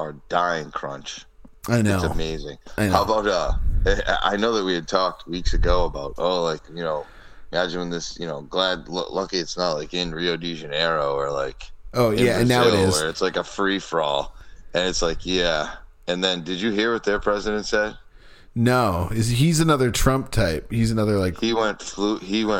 are dying crunch. I know. It's amazing. I know. How about I know that we had talked weeks ago about imagine when this, lucky it's not like in Rio de Janeiro or like in Brazil, and now it is, where it's like a free for all, and it's like And then did you hear what their president said? No, he's another Trump type. He's another like he went flu.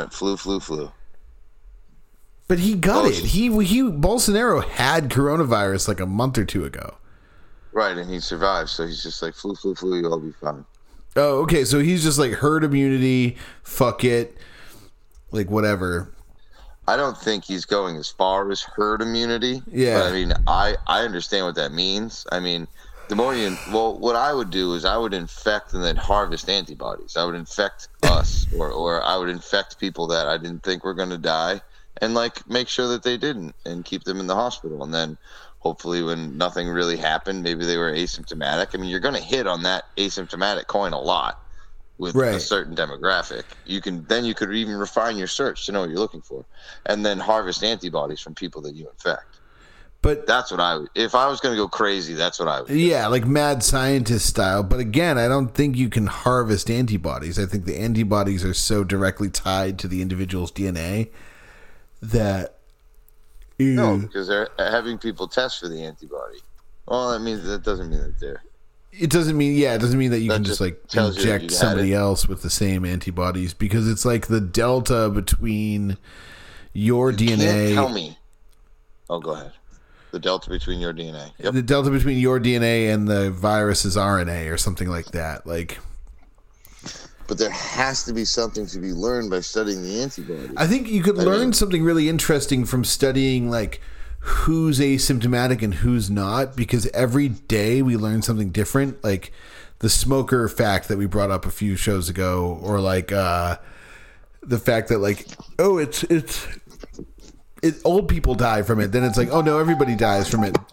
But he got it. He Bolsonaro had coronavirus like a month or two ago. Right, and he survived, so he's just like flu, you'll all be fine. Oh, okay, so he's just like herd immunity, fuck it, like whatever. I don't think he's going as far as herd immunity. Yeah. But I mean, I understand what that means. I mean, what I would do is I would infect and then harvest antibodies. I would infect us or I would infect people that I didn't think were going to die and like make sure that they didn't and keep them in the hospital. And then hopefully when nothing really happened, maybe they were asymptomatic. I mean, you're going to hit on that asymptomatic coin a lot with a certain demographic. You could even refine your search to know what you're looking for and then harvest antibodies from people that you infect. But that's what if I was going to go crazy, that's what I would do. Yeah, like mad scientist style. But again, I don't think you can harvest antibodies. I think the antibodies are so directly tied to the individual's DNA that... No, because they're having people test for the antibody. Well, that doesn't mean that they're... It doesn't mean that you can just like inject somebody else with the same antibodies, because it's like the delta between your DNA... Can't tell me. Oh, go ahead. The delta between your DNA. Yep. The delta between your DNA and the virus's RNA or something like that. Like... But there has to be something to be learned by studying the antibodies. I think you could learn something really interesting from studying like who's asymptomatic and who's not, because every day we learn something different. Like the smoker fact that we brought up a few shows ago, or like the fact that like, oh, it's old people die from it. Then it's like, oh no, everybody dies from it.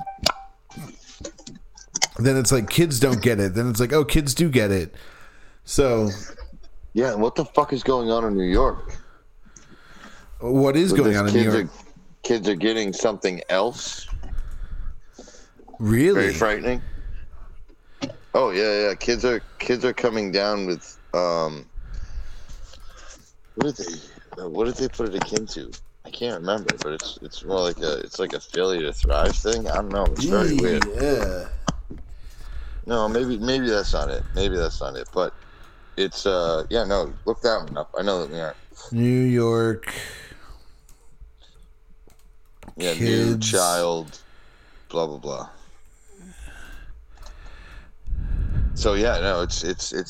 Then it's like kids don't get it. Then it's like, oh, kids do get it. So... Yeah, what the fuck is going on in New York? What is going on in New York? Kids are getting something else. Really? Very frightening. Oh yeah. Kids are coming down with what did they put it akin to? I can't remember, but it's more like a failure to thrive thing. I don't know. It's very weird. Yeah. No, maybe that's not it. But it's look that one up. I know that we aren't. New York. Yeah, kids. New child, blah blah blah. So yeah, no, it's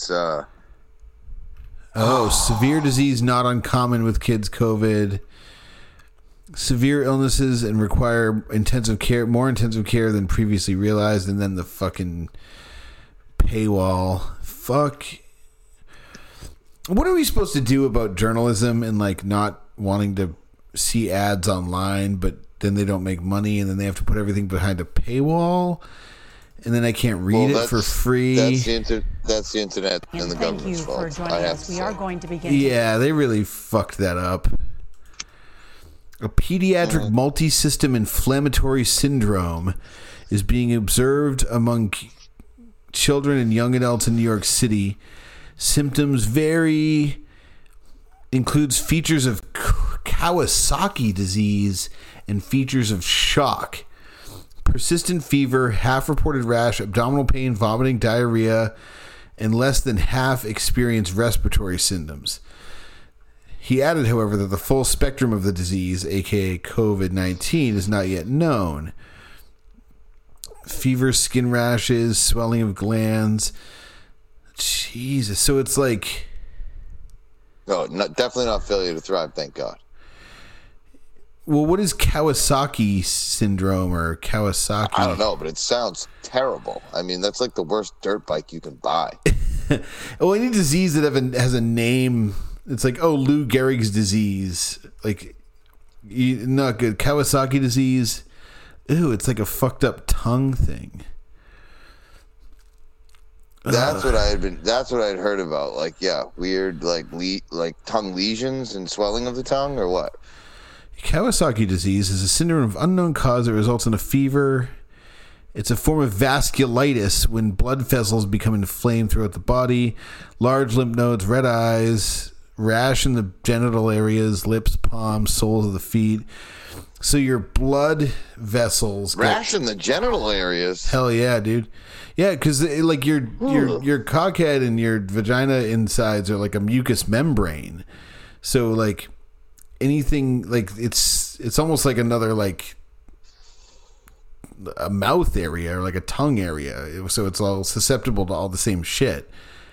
severe disease not uncommon with kids. COVID. Severe illnesses and require more intensive care than previously realized, and then the fucking paywall. Fuck. What are we supposed to do about journalism and like not wanting to see ads online, but then they don't make money, and then they have to put everything behind a paywall, and then I can't read it for free? That's the internet and the government's fault. Thank you for joining us. We are going to begin. Yeah, they really fucked that up. A pediatric multi-system inflammatory syndrome is being observed among children and young adults in New York City. Symptoms includes features of Kawasaki disease and features of shock, persistent fever, half-reported rash, abdominal pain, vomiting, diarrhea, and less than half experience respiratory symptoms. He added, however, that the full spectrum of the disease, aka COVID-19, is not yet known. Fever, skin rashes, swelling of glands. Jesus. So it's like... No, definitely not failure to thrive, thank God. Well, what is Kawasaki syndrome or Kawasaki? I don't know, but it sounds terrible. I mean, that's like the worst dirt bike you can buy. Well, any disease that has a name, it's like, oh, Lou Gehrig's disease. Like, not good. Kawasaki disease. Ew, it's like a fucked up tongue thing. That's what I had heard about. Like, yeah, weird, like tongue lesions and swelling of the tongue, or what? Kawasaki disease is a syndrome of unknown cause that results in a fever It's a form of vasculitis when blood vessels become inflamed throughout the body, large lymph nodes, red eyes, rash in the genital areas, lips, palms, soles of the feet. So your blood vessels rash in the genital areas. Hell yeah, dude. Yeah, because like your cockhead and your vagina insides are like a mucous membrane. So like anything, like it's almost like another like a mouth area or like a tongue area. So it's all susceptible to all the same shit.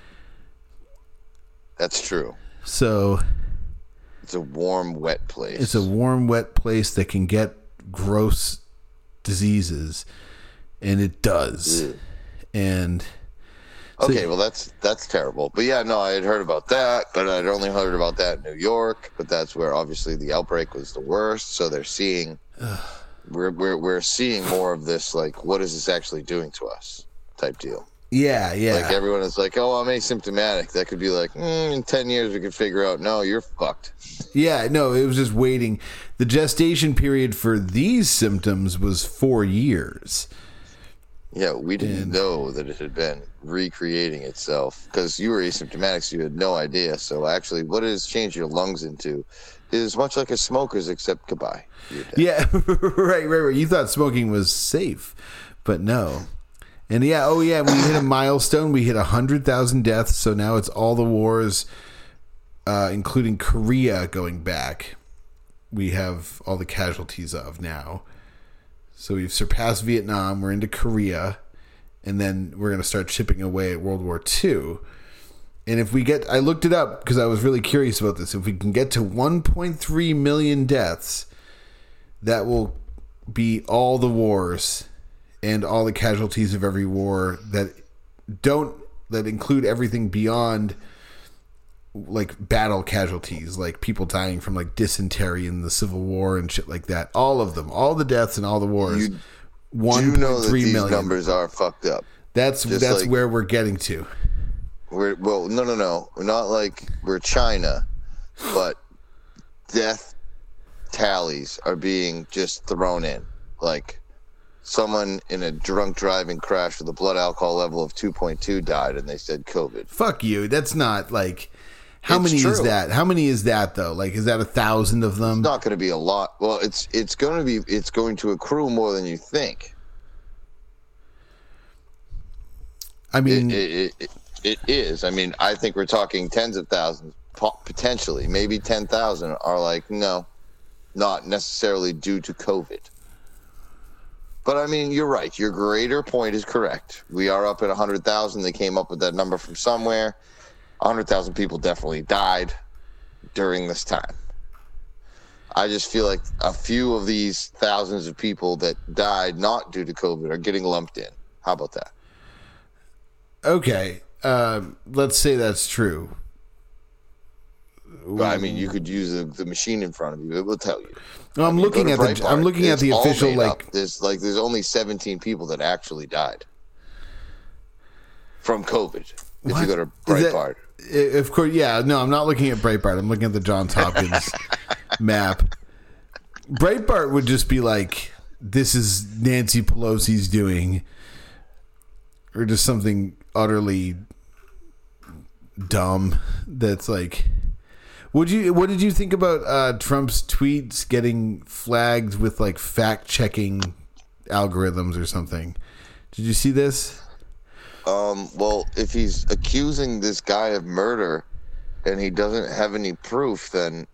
That's true. So it's a warm, wet place. It's a warm, wet place that can get gross diseases, and it does. Ew. And okay, well that's terrible. But yeah, no, I had heard about that, but I'd only heard about that in New York. But that's where obviously the outbreak was the worst. So they're seeing, we're seeing more of this. Like, what is this actually doing to us? Type deal. Yeah. Like everyone is like, oh, I'm asymptomatic. That could be like, in 10 years we could figure out. No, you're fucked. Yeah, no, it was just waiting. The gestation period for these symptoms was 4 years. Yeah, we didn't know that it had been recreating itself because you were asymptomatic, so you had no idea. So actually, what it has changed your lungs into is much like a smoker's, except goodbye. Yeah, right. You thought smoking was safe, but no. And we hit a milestone. We hit 100,000 deaths. So now it's all the wars, including Korea, going back. We have all the casualties of now. So we've surpassed Vietnam. We're into Korea. And then we're going to start chipping away at World War II. And if we get... I looked it up because I was really curious about this. If we can get to 1.3 million deaths, that will be all the wars and all the casualties of every war that include everything beyond like battle casualties, like people dying from like dysentery in the Civil War and shit like that. All of them, all the deaths and all the wars. 1.3 million numbers are fucked up. That's like, where we're getting to. No. We're not like we're China, but death tallies are being just thrown in. Like someone in a drunk driving crash with a blood alcohol level of 2.2 died, and they said COVID. Fuck you. That's not like... How many is that? How many is that though? Like, is that 1,000 of them? It's not going to be a lot. Well, it's going to accrue more than you think. I mean, it is. I mean, I think we're talking tens of thousands, potentially, maybe 10,000 are like, no, not necessarily due to COVID. But I mean, you're right. Your greater point is correct. We are up at 100,000. They came up with that number from somewhere. 100,000 people definitely died during this time. I just feel like a few of these thousands of people that died not due to COVID are getting lumped in. How about that? Okay. Let's say that's true. Well, I mean, you could use the machine in front of you. It will tell you. No, I'm looking at the official like. There's only 17 people that actually died from COVID. If you go to Breitbart. Of course, yeah. No, I'm not looking at Breitbart. I'm looking at the Johns Hopkins map. Breitbart would just be like, this is Nancy Pelosi's doing, or just something utterly dumb that's like... What did you think about Trump's tweets getting flagged with like fact-checking algorithms or something? Did you see this? Well, if he's accusing this guy of murder and he doesn't have any proof, then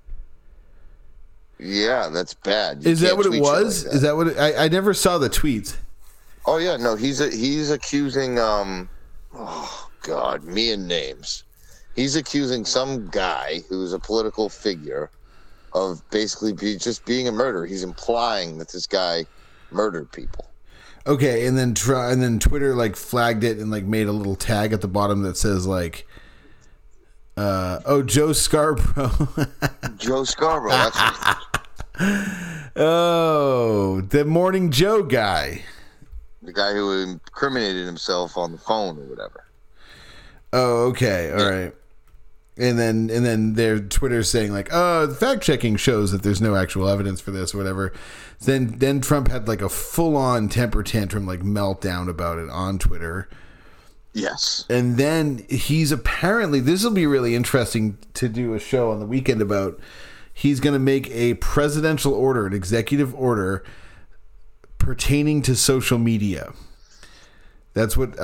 yeah, that's bad. Is that what it was? Is that what I never saw the tweets. Oh yeah, no, he's accusing oh god, me and names. He's accusing some guy who's a political figure of basically just being a murderer. He's implying that this guy murdered people. Okay, and then Twitter like flagged it and like made a little tag at the bottom that says like, Joe Scarborough. Joe Scarborough. That's oh, the Morning Joe guy. The guy who incriminated himself on the phone or whatever. Oh, okay, all right. And then their Twitter's saying like, fact checking shows that there's no actual evidence for this or whatever. Then Trump had like a full on temper tantrum, like meltdown about it on Twitter. Yes. And then he's apparently, this will be really interesting to do a show on the weekend about, he's going to make a presidential order, an executive order pertaining to social media. That's what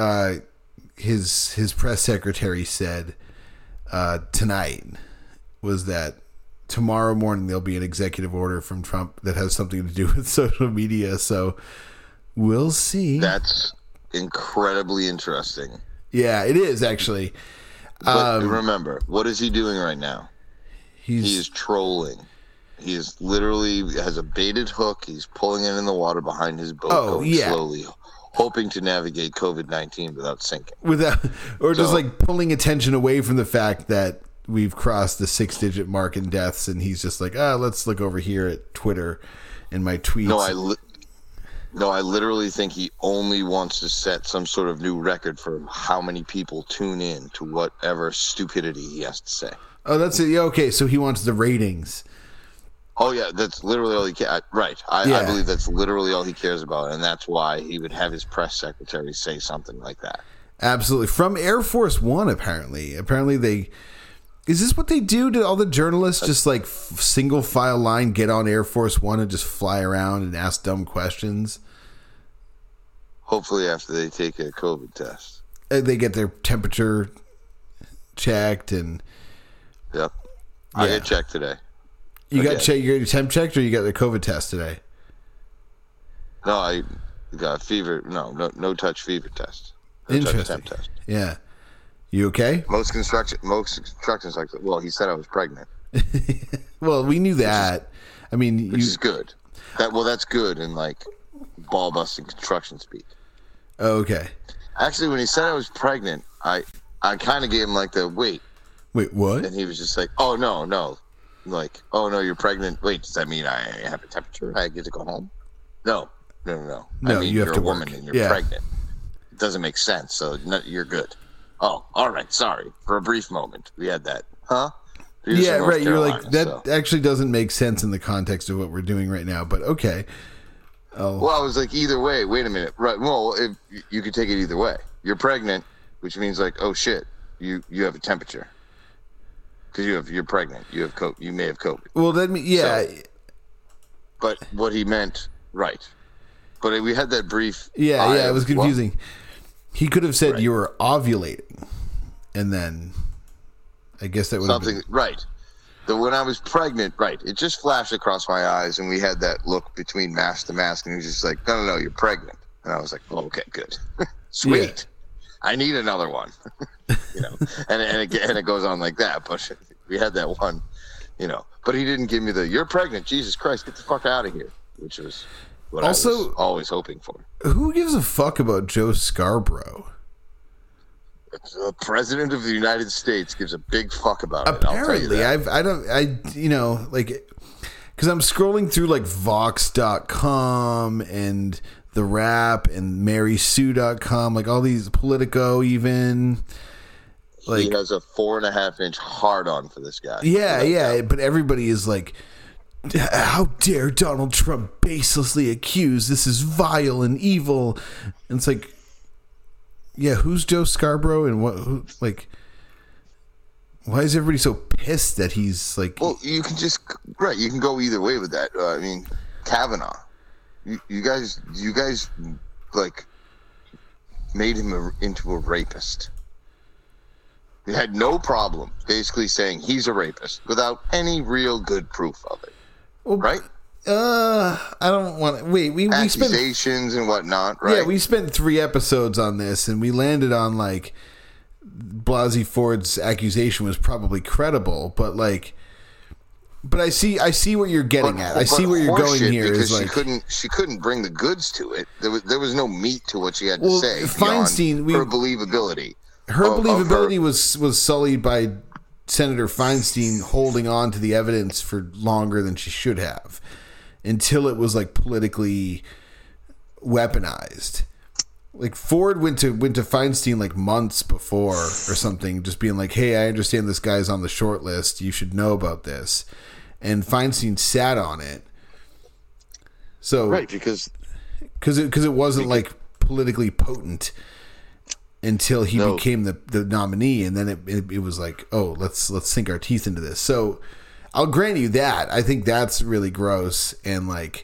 his press secretary said tonight, was that tomorrow morning there'll be an executive order from Trump that has something to do with social media. So we'll see. That's incredibly interesting. Yeah, it is actually. But remember, what is he doing right now? He is trolling. He is literally has a baited hook. He's pulling it in the water behind his boat, going slowly, hoping to navigate COVID-19 without sinking. Just like pulling attention away from the fact that we've crossed the 6-digit mark in deaths, and he's just like, let's look over here at Twitter and my tweets. No, I literally think he only wants to set some sort of new record for how many people tune in to whatever stupidity he has to say. Oh, that's it. Yeah, okay, so he wants the ratings. Oh, yeah, that's literally all he cares. Right. I believe that's literally all he cares about, and that's why he would have his press secretary say something like that. Absolutely. From Air Force One, apparently. Apparently they... Is this what they do? Did all the journalists just like single file line get on Air Force One and just fly around and ask dumb questions? Hopefully after they take a COVID test. They get their temperature checked and... Yep. I get checked today. You got your temp checked, or you got the COVID test today? No, I got a fever. No touch fever test. Interesting. Temp test. Yeah. You okay? Most constructions like that. Well, he said I was pregnant. Well, we knew that. Which is good. That's good in like ball busting construction speak. Oh, okay. Actually, when he said I was pregnant, I kind of gave him like the wait, what? And he was just like, oh no. Like, oh no, you're pregnant. Wait, does that mean I have a temperature? I get to go home? No. No, I mean, you have you're to a woman work. and you're pregnant. It doesn't make sense. So you're good. Oh, all right. Sorry. For a brief moment, we had that. Huh? Yeah, right. You're like, that actually doesn't make sense in the context of what we're doing right now. But okay. Oh. Well, I was like, either way. Wait a minute. Right. Well, you could take it either way. You're pregnant, which means like, oh shit, you have a temperature. Because you're pregnant, you may have COVID. Well, yeah. So, but what he meant, right? But we had that brief. Yeah, it was confusing. He could have said you were ovulating, and then I guess that would have been right. When I was pregnant, right? It just flashed across my eyes, and we had that look between mask to mask, and he was just like, "No, you're pregnant," and I was like, "Oh, okay, good, sweet." Yeah. I need another one, and it goes on like that. But we had that one, But he didn't give me you're pregnant. Jesus Christ, get the fuck out of here, which was what I was always hoping for. Who gives a fuck about Joe Scarborough? The president of the United States gives a big fuck about Apparently, it. I'll tell you that. because I'm scrolling through like Vox.com and The Wrap and MarySue.com, like all these Politico even. Like, he has a 4.5-inch hard-on for this guy. Yeah, but everybody is like, how dare Donald Trump baselessly accuse? This is vile and evil. And it's like, yeah, who's Joe Scarborough and why is everybody so pissed that he's like... Well, you can go either way with that. Kavanaugh. You guys like made him into a rapist. You had no problem basically saying he's a rapist without any real good proof of it. Well, right? I don't want to... Wait, we spent... Accusations and whatnot, right? Yeah, we spent 3 episodes on this, and we landed on, like, Blasey Ford's accusation was probably credible, but, like... But I see what you're getting at. I see where you're going here. Because she couldn't bring the goods to it. There was no meat to what she had to say. Feinstein... her believability. Her believability was sullied by Senator Feinstein holding on to the evidence for longer than she should have, until it was like politically weaponized. Like Ford went to Feinstein like months before or something, just being like, "Hey, I understand this guy's on the short list. You should know about this." And Feinstein sat on it. So Right, because it wasn't like politically potent until he No. became the nominee, and then it was like, "Oh, let's sink our teeth into this." So I'll grant you that. I think that's really gross and like.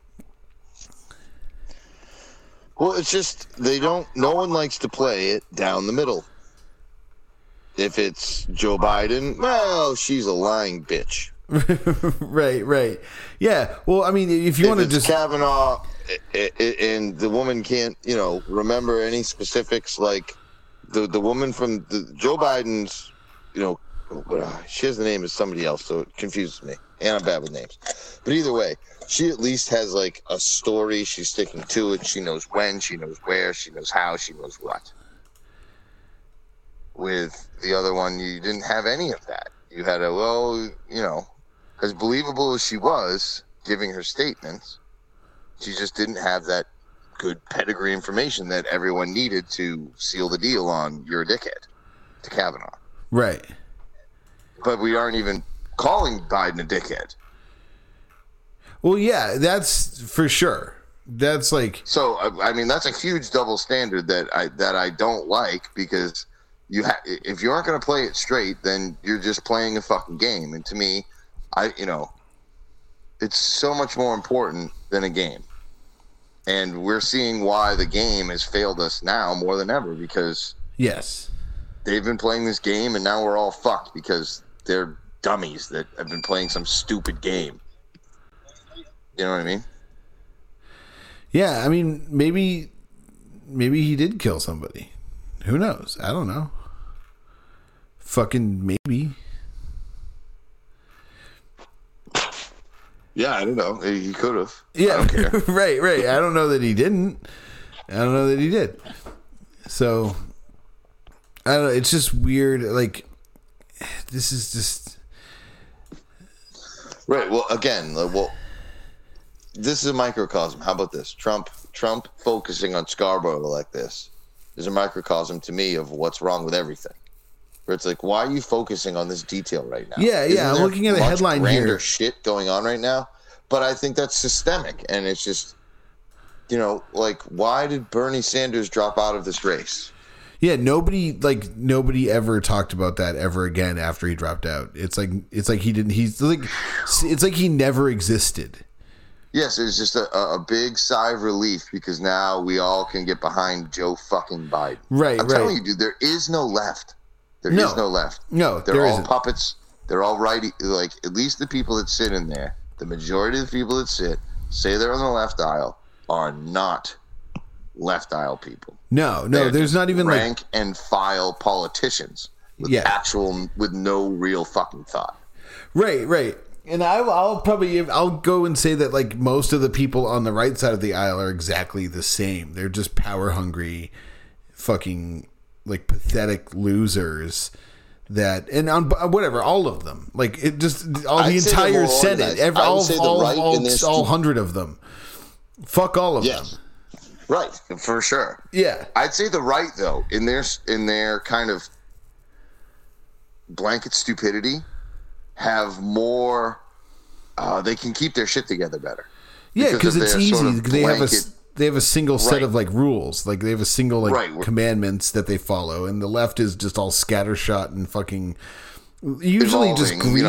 Well, it's just no one likes to play it down the middle. If it's Joe Biden, well, she's a lying bitch. Right. Yeah. Well, I mean, if you want to just Kavanaugh, and the woman can't, remember any specifics, like the woman from Joe Biden's, she has the name of somebody else, so it confuses me. And I'm bad with names. But either way, she at least has like a story. She's sticking to it. She knows when, she knows where, she knows how, she knows what. With the other one, you didn't have any of that. You had as believable as she was giving her statements, she just didn't have that good pedigree information that everyone needed to seal the deal on "you're a dickhead" to Kavanaugh. right. But we aren't even calling Biden a dickhead. Well, yeah, that's for sure. That's like So I mean, that's a huge double standard that I don't like, because if you aren't going to play it straight, then you're just playing a fucking game. And to me, it's so much more important than a game. And we're seeing why the game has failed us now more than ever, because yes. they've been playing this game and now we're all fucked because they're dummies that have been playing some stupid game. You know what I mean? Yeah, I mean, maybe he did kill somebody. Who knows? I don't know. Fucking maybe. Yeah, I don't know. He could have. Yeah, I don't care. right. I don't know that he didn't. I don't know that he did. So, I don't know. It's just weird. Like, this is just... Right. Well, again, this is a microcosm. How about this? Trump focusing on Scarborough like this is a microcosm to me of what's wrong with everything. Where it's like, why are you focusing on this detail right now? Yeah. I'm looking at a headline grander here. Shit going on right now, but I think that's systemic, and it's just, like, why did Bernie Sanders drop out of this race? Yeah, nobody ever talked about that ever again after he dropped out. It's like he didn't. It's like he never existed. Yes, it was just a big sigh of relief, because now we all can get behind Joe fucking Biden. Right. I'm telling you, dude, there is no left. There is no left. No, they're all isn't. puppets. They're all righty. Like, at least the people that sit in there, the majority of the people that say they're on the left aisle, are not left aisle people. No, They're there's just not even rank and file politicians with with no real fucking thought. Right. And I'll go and say that like most of the people on the right side of the aisle are exactly the same. They're just power hungry, fucking like pathetic losers. That and on whatever, all of them, like it just the entire Senate, all 100 of them. Fuck all of them. Right, for sure. Yeah, I'd say the right, though, in their kind of blanket stupidity, have more. They can keep their shit together better. Yeah, because it's easy. Sort of they have a single set of like rules. Like they have a single Right. commandments that they follow, and the left is just all scattershot and fucking. Usually just greedy.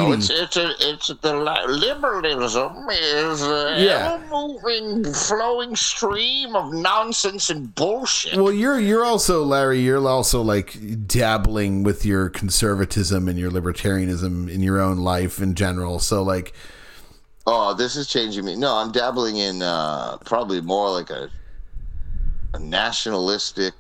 The liberalism is ever-moving, flowing stream of nonsense and bullshit. Well, you're also, Larry, you're also like dabbling with your conservatism and your libertarianism in your own life in general. So like, oh, this is changing me. No, I'm dabbling in probably more like a nationalistic,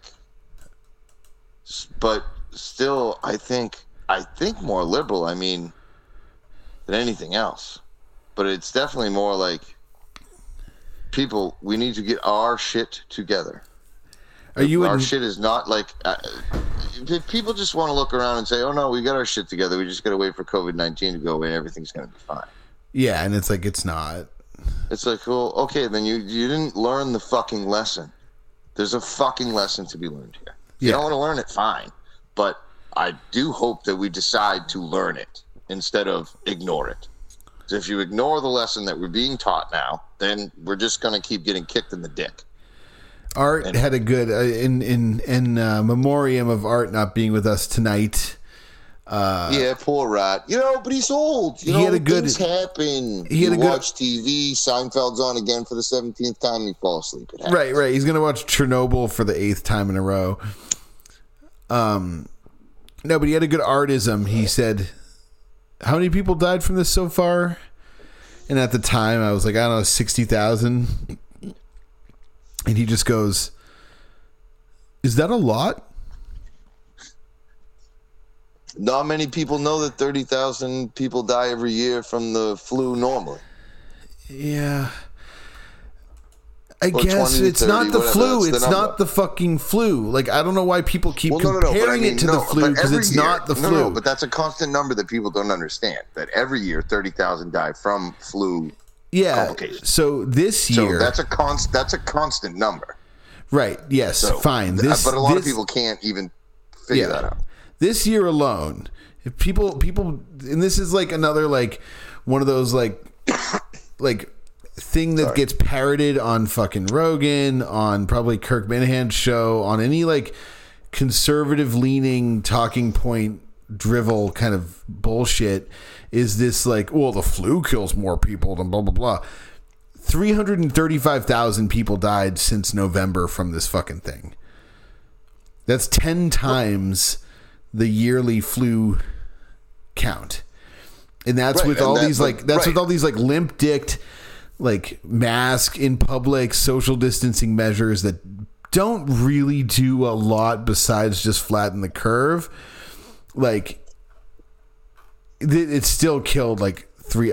but still, I think more liberal, than anything else. But it's definitely more like, people, we need to get our shit together. Our shit is not like... people just want to look around and say, oh no, we got our shit together. We just got to wait for COVID-19 to go away and everything's going to be fine. Yeah, and it's like, it's not. It's like, well, okay, then you didn't learn the fucking lesson There's a fucking lesson to be learned here. If Yeah. you don't want to learn it, fine. But I do hope that we decide to learn it instead of ignore it. So if you ignore the lesson that we're being taught now, then we're just going to keep getting kicked in the dick. Art had a good in memoriam of Art not being with us tonight. Yeah, poor Rat. But he's old. He had a good- things happen. he had you a good- watch TV. Seinfeld's on again for the 17th time. You fall asleep. It happens. Right. He's gonna watch Chernobyl for the 8th time in a row. No, but he had a good artism. He said, "How many people died from this so far?" And at the time, I was like, I don't know, 60,000. And he just goes, "Is that a lot?" Not many people know that 30,000 people die every year from the flu normally. Yeah. I Or guess 20 to it's not 30, the whatever, flu. that's the It's number. not the fucking flu. Like, I don't know why people keep But comparing it to the flu, because it's not the flu. No, but that's a constant number that people don't understand. That every year 30,000 die from flu Yeah. complications. So this year, So that's a constant number. right? Yes, So, fine. but a lot of people can't even figure that out. This year alone, if people, and this is like another like one of those like thing that gets parroted on fucking Rogan, on probably Kirk Minahan's show, on any like conservative leaning talking point drivel kind of bullshit, is this like, well, the flu kills more people than blah blah blah. 335,000 people died since November from this fucking thing. That's 10 times the yearly flu count. And that's with all these like with all these like limp-dicked like mask in public social distancing measures that don't really do a lot besides just flatten the curve. Like it's still killed like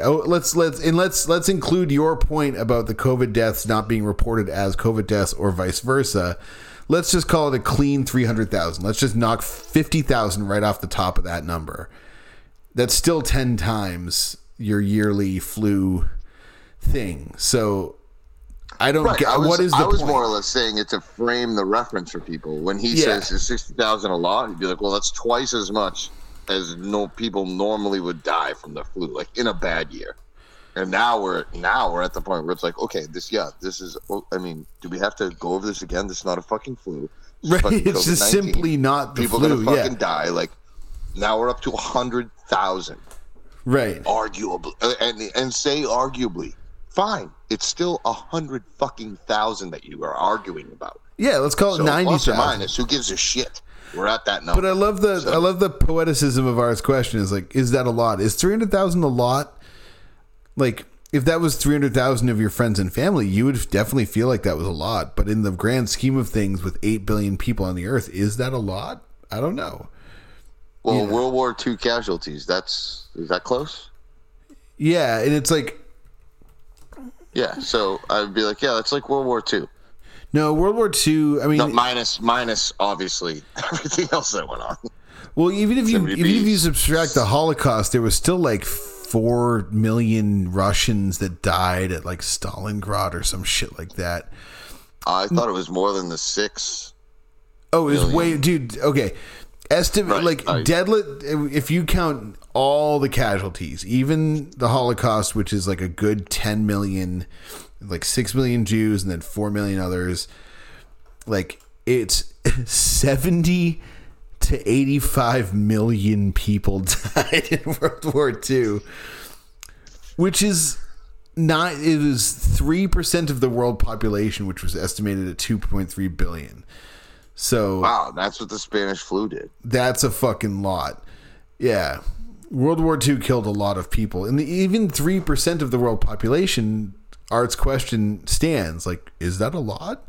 let's include your point about the COVID deaths not being reported as COVID deaths or vice versa. Let's just call it a clean 300,000. Let's just knock 50,000 right off the top of that number. That's still 10 times your yearly flu thing. So I don't get what is the point? I was more or less saying it to frame the reference for people. When he says is 60,000 a lot, he'd be like, well, that's twice as much as people normally would die from the flu, like in a bad year. And now we're at the point where it's like, okay, this is. I mean, do we have to go over this again? This is not a fucking flu. Right, it's just simply not the people flu. People gonna fucking die. Like now we're up to 100,000. Right. Arguably, and say arguably, fine. It's still 100,000 that you are arguing about. Yeah, let's call it 90,000. Plus or minus, who gives a shit? We're at that number. But I love the poeticism of Art's question. Is like, is that a lot? Is 300,000 a lot? Like, if that was 300,000 of your friends and family, you would definitely feel like that was a lot. But in the grand scheme of things, with 8 billion people on the earth, is that a lot? I don't know. Well, World War II casualties, is that close? Yeah, and it's like... Yeah, so I'd be like, yeah, that's like World War II. No, World War II, I mean... No, minus, obviously, everything else that went on. Well, even if you subtract the Holocaust, there was still like 4 million Russians that died at like Stalingrad or some shit like that. I thought it was more than the 6. Oh, it was way, dude. Okay, estimate Right. if you count all the casualties, even the Holocaust, which is like a good 10 million, like 6 million Jews and then 4 million others, like it's 70 to 85 million people died in World War II, which is not, it was 3% of the world population, which was estimated at 2.3 billion. So wow, that's what the Spanish flu did. That's a fucking lot. Yeah. World War II killed a lot of people. And even 3% of the world population, Art's question stands. Like, is that a lot?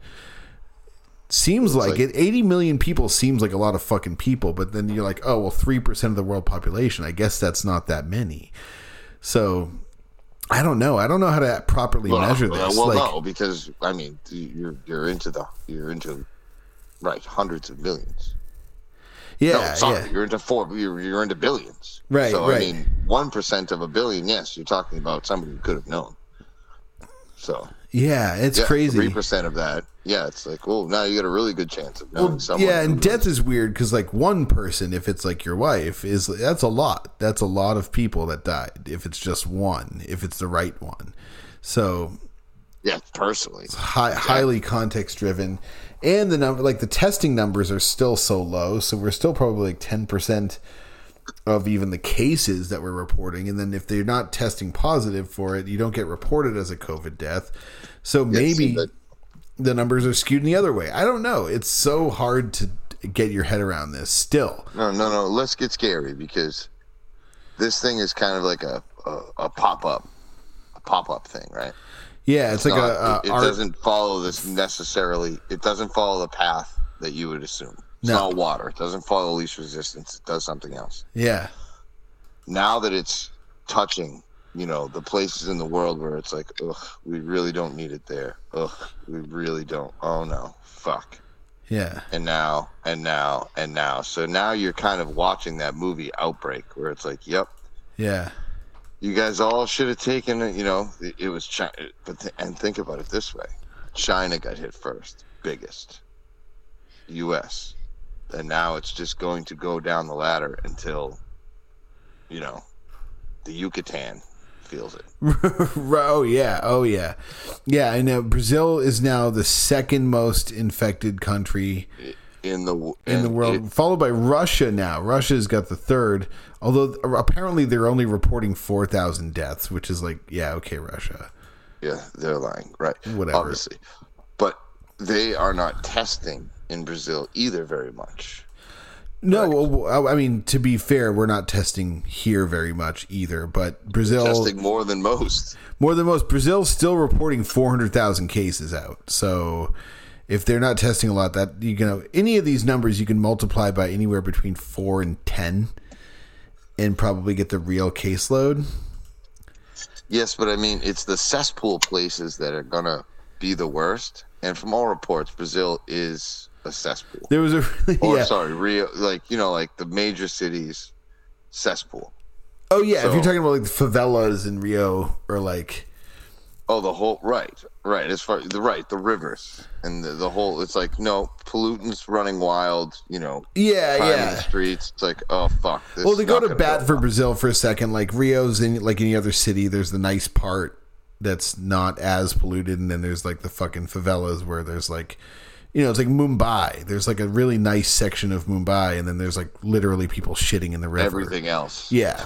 Seems like it. 80 million people seems like a lot of fucking people, but then you're like, oh, well, 3% of the world population. I guess that's not that many. So I don't know. I don't know how to properly measure this. Well, no, because I mean, you're into right hundreds of millions. Yeah, no, sorry, yeah. you're into billions. Right, so, right. I mean, 1% of a billion. Yes, you're talking about somebody who could have known. So yeah, it's crazy. 3% of that Yeah, it's like, oh, now you got a really good chance of knowing someone. Yeah, and death is weird because like one person, if it's like your wife, that's a lot. That's a lot of people that died. If it's just one, if it's the right one, so yeah, personally, it's highly context driven, and the number, like the testing numbers are still so low, so we're still probably like 10% of even the cases that we're reporting, and then if they're not testing positive for it, you don't get reported as a COVID death. So maybe the numbers are skewed in the other way. I don't know. It's so hard to get your head around this still. No. Let's get scary because this thing is kind of like a pop-up thing, right? Yeah, it's like it doesn't follow this necessarily. It doesn't follow the path that you would assume. It's not water. It doesn't follow least resistance. It does something else. Yeah. Now that it's touching, the places in the world where it's like, ugh, we really don't need it there. Ugh, we really don't. Oh no, fuck. Yeah. And now. So now you're kind of watching that movie Outbreak where it's like, yep. Yeah. You guys all should have taken it, it was China. And think about it this way. China got hit first, biggest. U.S. And now it's just going to go down the ladder until, the Yucatan feels it. Oh yeah. Yeah, I know. Brazil is now the second most infected country in the world, followed by Russia now. Russia's got the third, although apparently they're only reporting 4,000 deaths, which is like, yeah, okay, Russia. Yeah, they're lying, right? Whatever. Obviously. But they are not testing in Brazil either very much. No, well, I mean, to be fair, we're not testing here very much either, but Brazil... Testing more than most. More than most. Brazil's still reporting 400,000 cases out. So if they're not testing a lot, that any of these numbers you can multiply by anywhere between 4 and 10 and probably get the real caseload. Yes, but I mean, it's the cesspool places that are going to be the worst. And from all reports, Brazil is a cesspool. There was a Rio, like the major cities cesspool. Oh yeah, so, if you're talking about like the favelas in Rio or like the whole right as far the rivers and the whole, it's like no pollutants running wild, in the streets. It's like, oh fuck. Well, to go to bat for Brazil for a second, like Rio's in like any other city, there's the nice part that's not as polluted, and then there's like the fucking favelas where there's like, it's like Mumbai. There's like a really nice section of Mumbai, and then there's like literally people shitting in the river. Everything else. Yeah.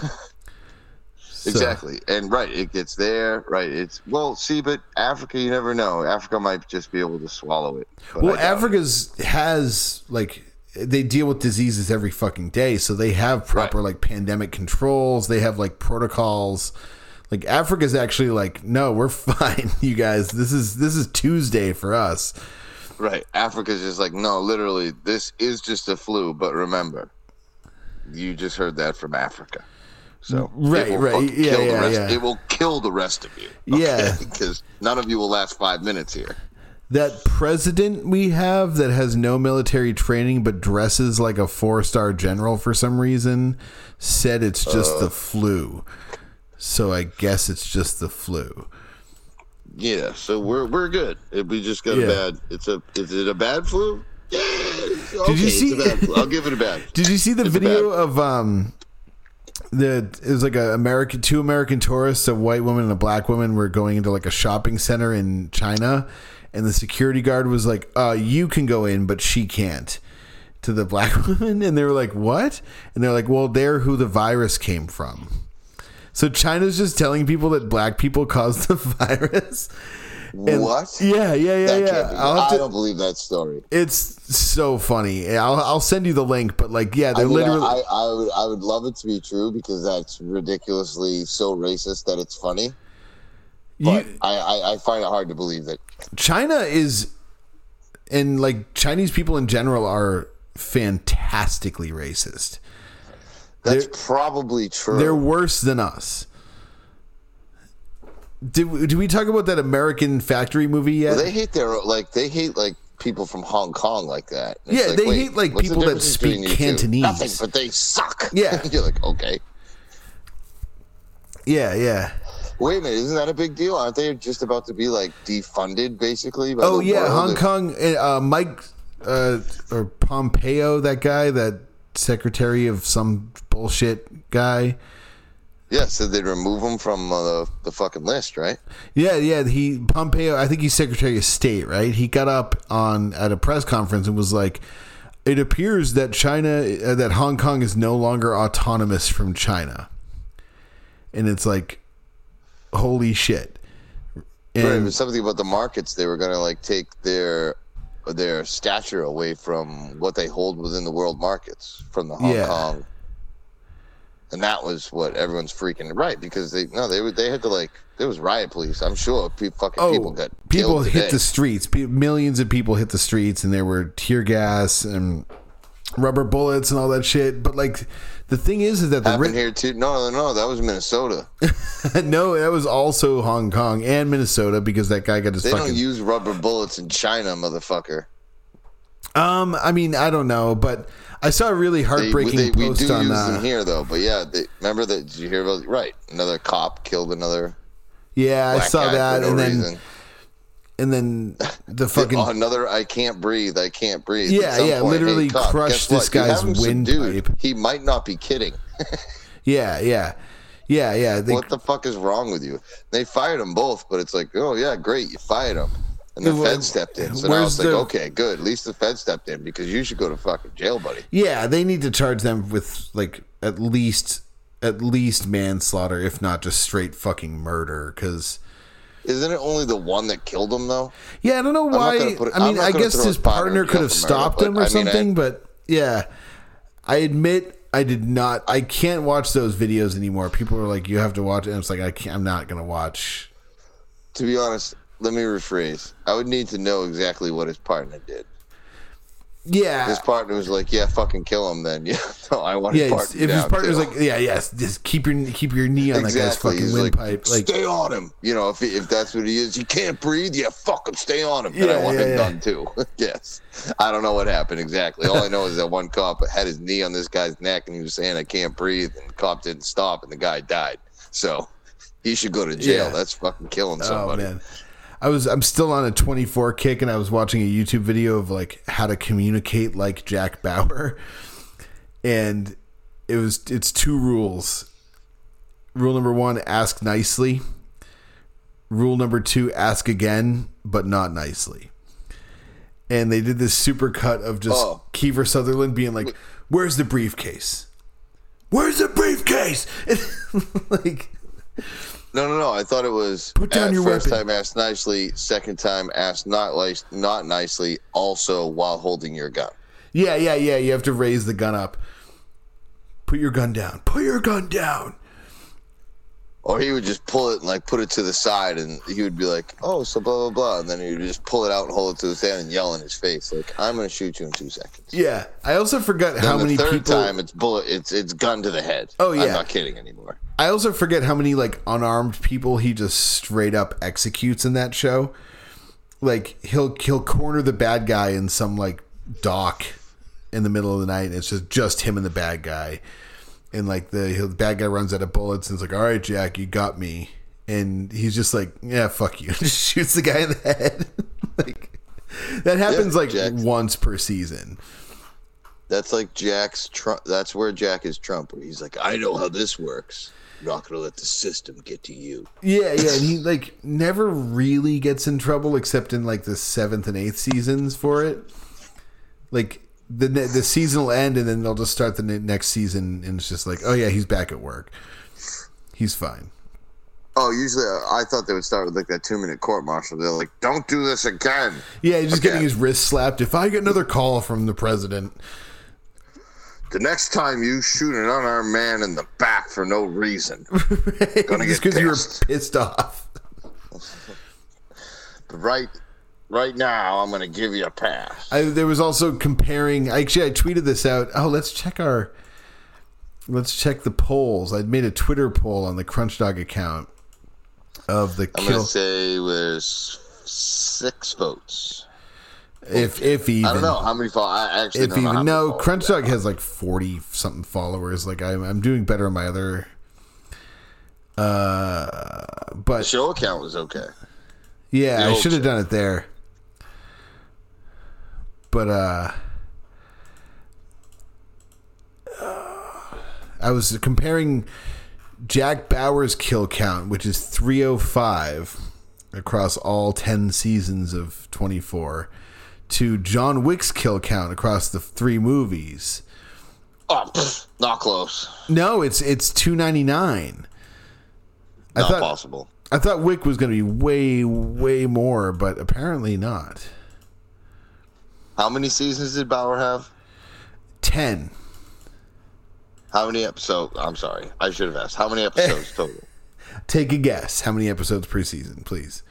Exactly. And it gets there, right? But Africa, you never know. Africa might just be able to swallow it. Well, Africa's has like, they deal with diseases every fucking day, so they have proper like pandemic controls. They have like protocols. Like Africa's actually like, no, we're fine, you guys. This is Tuesday for us. Right. Africa's just like, no, literally, this is just a flu. But remember, you just heard that from Africa. So right. Yeah. It will kill the rest of you. Okay? Yeah. Because none of you will last 5 minutes here. That president we have that has no military training but dresses like a 4-star general for some reason said it's just the flu. So I guess it's just the flu. Yeah, so we're good. We just got a bad. Is it a bad flu? Yeah. Okay, did you see? It's a bad flu. I'll give it a bad. Did you see the video of it was like two American tourists, a white woman and a black woman, were going into like a shopping center in China, and the security guard was like, "You can go in, but she can't." To the black woman, and they were like, "What?" And they're like, "Well, they're who the virus came from." So China's just telling people that black people caused the virus. And what? Yeah. I don't believe that story. It's so funny. I'll send you the link, but like, yeah, they're literally. I would love it to be true because that's ridiculously so racist that it's funny. But I find it hard to believe that China is, and like Chinese people in general are fantastically racist. That's probably true. They're worse than us. Did we talk about that American Factory movie yet? Well, they hate people from Hong Kong like that. It's they hate like people that speak Cantonese. Nothing, but they suck. Yeah. You're like, okay. Yeah. Wait a minute, isn't that a big deal? Aren't they just about to be like defunded, basically? By Oh the yeah, world? Hong Kong. Mike or Pompeo, that guy, that secretary of some bullshit guy. Yeah, so they'd remove him from the fucking list, right? Yeah. Pompeo. I think he's Secretary of State, right? He got up at a press conference and was like, "It appears that that Hong Kong is no longer autonomous from China," and it's like, holy shit. And Right, it was something about the markets. They were going to like take their stature away from what they hold within the world markets from the Hong Kong, and that was what everyone's freaking right because they had to like there was riot police. I'm sure people got killed hit today. the streets. Millions of people hit the streets, and there were tear gas and rubber bullets and all that shit. But like, the thing is that happened here too. No, that was Minnesota. no, that was also Hong Kong and Minnesota because that guy got his. They don't use rubber bullets in China, motherfucker. I mean, I don't know, but I saw a really heartbreaking we post do on. use them here though, but yeah, remember that? Did you hear about? Right, another cop killed another. Yeah, I saw that, reason. and then the fucking another. I can't breathe. I can't breathe. Yeah, Point, literally cop, crushed this guy's windpipe. He might not be kidding. Yeah. What the fuck is wrong with you? They fired them both, but it's like, oh yeah, great, you fired them. And the Fed stepped in. So now it's like, okay, good. At least the Fed stepped in because you should go to fucking jail, buddy. Yeah, they need to charge them with like at least manslaughter, if not just straight fucking murder. Because isn't it only the one that killed him though? Yeah, I don't know why. I guess his partner could have stopped him or something. But yeah, I admit I did not. I can't watch those videos anymore. People are like, you have to watch it. And it's like I'm not gonna watch. To be honest. Let me rephrase. I would need to know exactly what his partner did. Yeah. His partner was like, yeah, fucking kill him then. Yeah, no, I want his partner. If his partner's too. like, just keep your knee on that guy's fucking windpipe. Like, stay on him. You know, if that's what he is, he can't breathe. Yeah, fuck him. Stay on him. And I want him done too. Yes. I don't know what happened exactly. All I know is that one cop had his knee on this guy's neck and he was saying, I can't breathe. And the cop didn't stop and the guy died. So he should go to jail. Yeah. That's fucking killing somebody. Oh, man. I'm still on a 24 kick, and I was watching a YouTube video of like how to communicate like Jack Bauer, and it's 2 rules. Rule number 1: ask nicely. Rule number 2: ask again, but not nicely. And they did this super cut of just Kiefer Sutherland being like, "Where's the briefcase? Where's the briefcase?" Like. No. I thought it was put down your first weapon. Time asked nicely, second time asked not nicely, also while holding your gun. Yeah. You have to raise the gun up. Put your gun down. Put your gun down. Or he would just pull it and like put it to the side, and he would be like, "Oh, so blah blah blah," and then he would just pull it out and hold it to his hand and yell in his face, like, "I'm going to shoot you in 2 seconds." Yeah, I also forgot then how many people. The third time, it's gun to the head. Oh yeah, I'm not kidding anymore. I also forget how many like unarmed people he just straight up executes in that show. Like he'll corner the bad guy in some like dock in the middle of the night, and it's just him and the bad guy. And like the bad guy runs out of bullets and is like, "All right, Jack, you got me." And he's just like, "Yeah, fuck you." Just shoots the guy in the head. Like that happens once per season. That's like Jack's Trump. That's where Jack is Trump. Where he's like, "I know how this works. I'm not gonna let the system get to you." Yeah, and he like never really gets in trouble except in like the 7th and 8th seasons for it. Like. The season will end and then they'll just start the next season and it's just like, oh yeah, he's back at work. He's fine. Oh, usually I thought they would start with like that 2-minute court martial. They're like, "Don't do this again." Yeah, he's just getting his wrist slapped. If I get another call from the president, the next time you shoot an unarmed man in the back for no reason, gonna just because you were pissed off. But right now, I'm going to give you a pass. There was also comparing. Actually, I tweeted this out. Oh, let's check the polls. I made a Twitter poll on the CrunchDog account of the kill. I'm going to say it was 6 votes. If even. I don't know how many followers. I actually don't know. How no, CrunchDog has like 40 something followers. Like I'm doing better on my other The But show account was okay. yeah, The I old should have show. done it there. But I was comparing Jack Bauer's kill count, which is 305 across all 10 seasons of 24, to John Wick's kill count across the 3 movies. Oh, not close. No, it's 299. Not possible. I thought Wick was going to be way, way more, but apparently not. How many seasons did Bauer have? 10. How many episodes? I'm sorry. I should have asked. How many episodes total? Take a guess. How many episodes per season, please?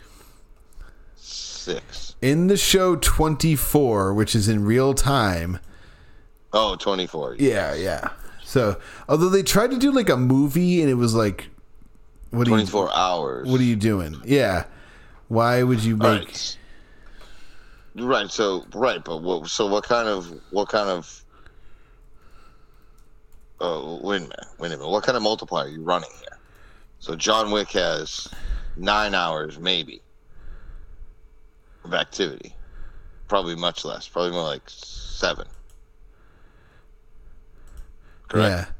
6. In the show 24, which is in real time. Oh, 24. Yeah. So, although they tried to do like a movie and it was like, what 24 hours. What are you doing? Yeah. Why would you make... Right. But what kind of wait a minute. What kind of multiplier are you running here? So John Wick has 9 hours, maybe, of activity. Probably much less. Probably more like 7. Correct?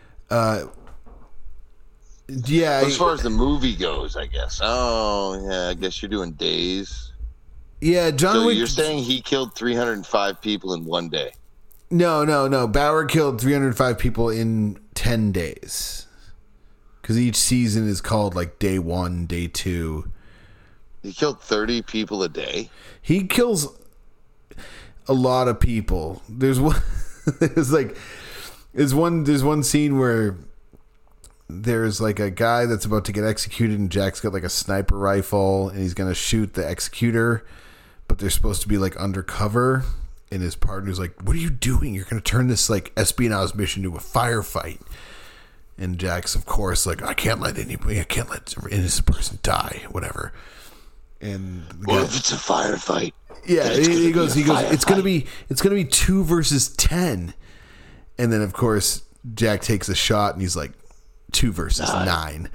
Yeah. As far as the movie goes, I guess. Oh, yeah. I guess you're doing days. Yeah, John Wick... You're saying he killed 305 people in one day? No. Bauer killed 305 people in 10 days. Because each season is called like day 1, day 2. He killed 30 people a day? He kills a lot of people. There's one... There's one scene where there's like a guy that's about to get executed and Jack's got like a sniper rifle and he's going to shoot the executor, but they're supposed to be like undercover, and his partner's like, what are you doing? You're going to turn this like espionage mission into a firefight. And Jack's of course like, I can't let an innocent person die, whatever. And what if it's a firefight? Yeah, he goes, it's going to be 2 versus 10. And then of course Jack takes a shot and he's like 2 versus 9.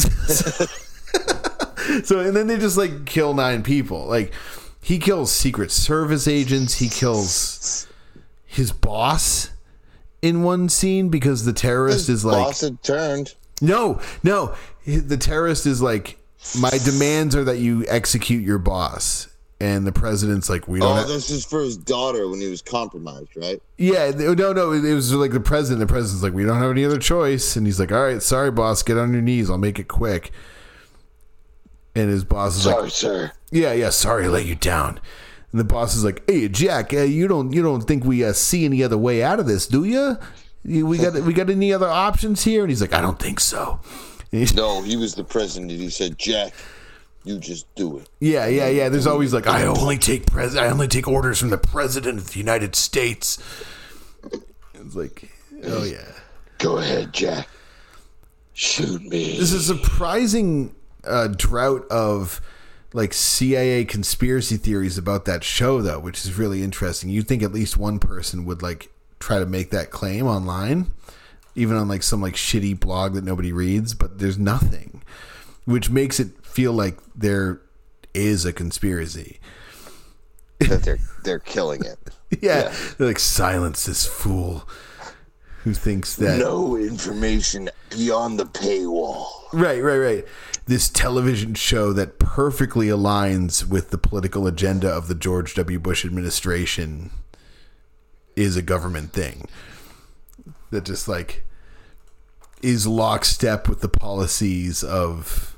So, and then they just like kill 9 people. Like, he kills Secret Service agents. He kills his boss in one scene because the terrorist is like, boss had turned. No, the terrorist is like, my demands are that you execute your boss. And the president's like, we don't. This is for his daughter when he was compromised, right? Yeah, no. It was like the president. The president's like, we don't have any other choice. And he's like, all right, sorry, boss, get on your knees. I'll make it quick. And his boss is sorry, like, sir. Yeah, sorry, I let you down. And the boss is like, hey, Jack, you don't think we see any other way out of this, do you? We got any other options here? And he's like, I don't think so. No, he was the president. He said, Jack, you just do it. Yeah. There's always like, I only take orders from the president of the United States. It's like, oh yeah. Go ahead, Jack. Shoot me. This is a surprising drought of like CIA conspiracy theories about that show, though, which is really interesting. You'd think at least one person would like try to make that claim online, even on like some like shitty blog that nobody reads, but there's nothing, which makes it feel like there is a conspiracy. That they're killing it. Yeah. They're like, silence this fool who thinks that no information beyond the paywall. Right. This television show that perfectly aligns with the political agenda of the George W. Bush administration is a government thing that just like is lockstep with the policies of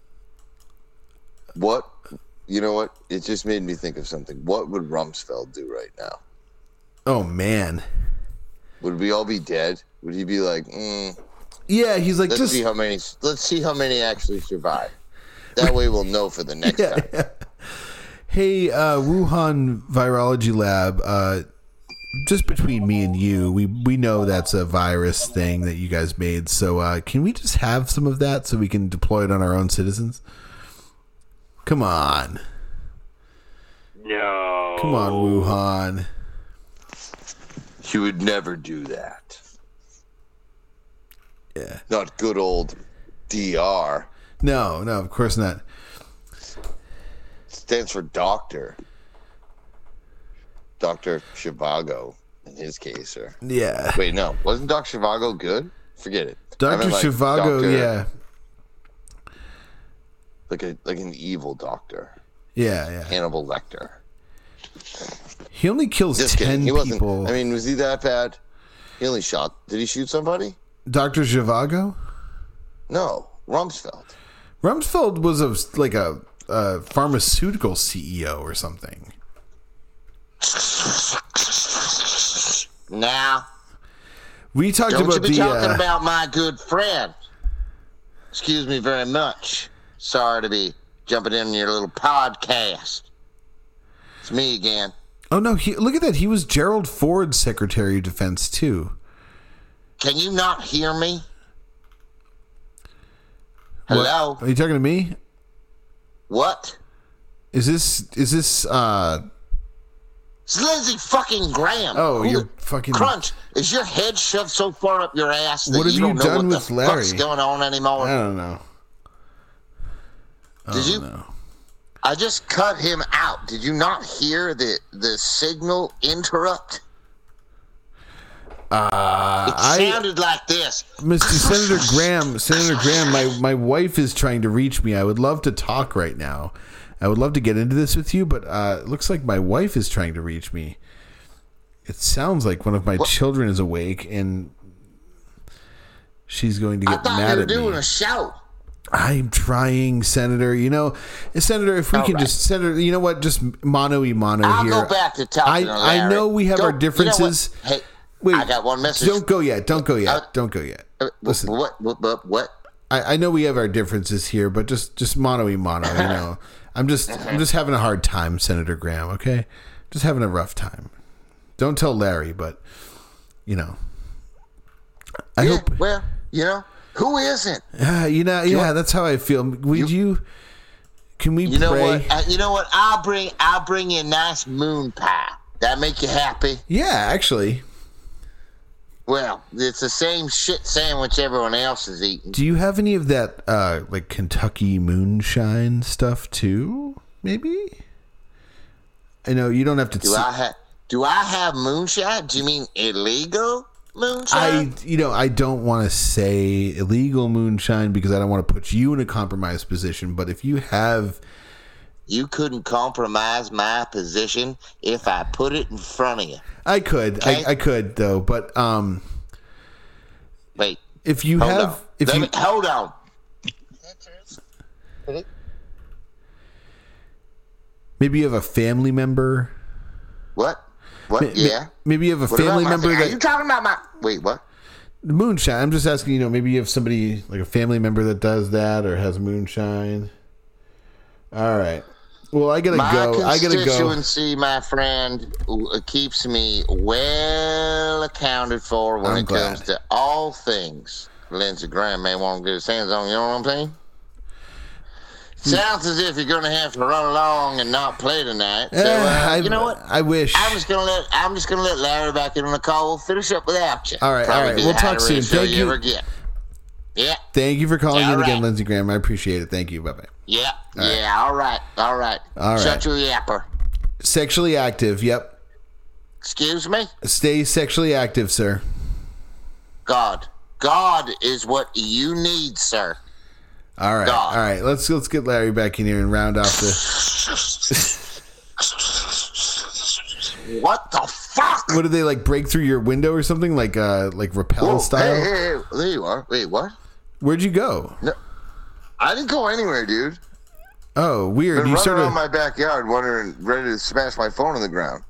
what. You know what? It just made me think of something. What would Rumsfeld do right now? Oh man, would we all be dead? Would he be like, Yeah, he's like, let's see how many actually survive. That way we'll know for the next time. Yeah. Hey, Wuhan Virology Lab, just between me and you, we know that's a virus thing that you guys made. So can we just have some of that so we can deploy it on our own citizens? Come on. No. Come on, Wuhan. He would never do that. Yeah. Not good old DR. No, of course not. Stands for doctor. Dr. Zhivago, in his case, or Yeah. wait, no, wasn't Dr. Zhivago good? Forget it. Dr. Zhivago, yeah. Like an evil doctor. Yeah. Hannibal Lecter. He only kills Just 10 kidding. He wasn't. people. I mean, was he that bad? He only shot. Did he shoot somebody? Dr. Zhivago? No, Rumsfeld. Rumsfeld was a pharmaceutical CEO or something. Now, We talked don't about you be the talking about my good friend. Excuse me very much. Sorry to be jumping in your little podcast. It's me again. Oh no, look at that. He was Gerald Ford's Secretary of Defense too. Can you not hear me? Hello? What? Are you talking to me? What? Is this It's Lindsey fucking Graham. Oh, Who you're the fucking Crunch. Is your head shoved so far up your ass that What have you don't you know done what with the Larry? fuck's going on anymore? I don't know. Did you? No. I just cut him out. Did you not hear the signal interrupt? It sounded like this. Mr. Senator Graham, my wife is trying to reach me. I would love to talk right now. I would love to get into this with you, but it looks like my wife is trying to reach me. It sounds like one of my children is awake, and she's going to get mad at me. I thought you were doing a show. I'm trying, Senator. Senator, if we can just, Senator, you know what? Just mano y mano here. I'll go back to talking to Larry. I know we have our differences. You know, hey, wait, I got one message. Don't go yet. Don't go yet. Listen. What? I know we have our differences here, but just mano y mano. I'm just having a hard time, Senator Graham. Okay, just having a rough time. Don't tell Larry, but I hope. Well, who isn't? That's how I feel. Can we pray? You know what? I'll bring you a nice moon pie. That make you happy? Yeah, actually. Well, it's the same shit sandwich everyone else is eating. Do you have any of that like Kentucky moonshine stuff too? Maybe. I know you don't have to. Do I have moonshine? Do you mean illegal moonshine? I don't want to say illegal moonshine because I don't want to put you in a compromised position. But if you have, you couldn't compromise my position if I put it in front of you. I could. Okay? I could though. But wait. If you have, hold on. Maybe you have a family member. What? Yeah. Maybe you have a family member that. Are you talking about my? Wait, what? Moonshine. I'm just asking. Maybe you have somebody like a family member that does that or has moonshine. All right. Well, I gotta go. My constituency, my friend, keeps me well accounted for when it comes to all things. Lindsey Graham may want to get his hands on. You know what I'm saying? Sounds as if you're going to have to run along and not play tonight. So you know what? I wish. I'm just going to let Larry back in on the call. We'll finish up without you. All right. We'll talk soon. Thank you. Yeah. Thank you for calling in again, Lindsey Graham. I appreciate it. Thank you. Bye bye. Yeah. All right. Shut your yapper. Sexually active. Yep. Excuse me? Stay sexually active, sir. God is what you need, sir. All right. God. All right. Let's get Larry back in here and round off the. What the fuck? What did they like break through your window or something like rappel style? Hey, there you are. Wait, what? Where'd you go? No, I didn't go anywhere, dude. Oh, weird. Been running around my backyard, wondering, ready to smash my phone on the ground.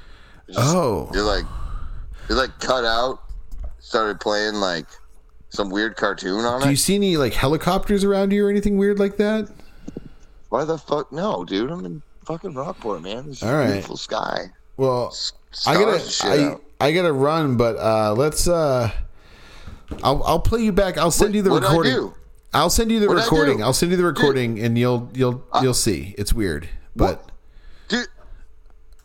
You're like cut out. Started playing like some weird cartoon on it. Do you see any like helicopters around you or anything weird like that? Why the fuck? No, dude. I'm in fucking Rockport, man. This is a beautiful sky. Well, I gotta run, but let's. I'll play you back. I'll send you the recording. I'll send you the recording. I'll send you the recording, and you'll see. It's weird, but.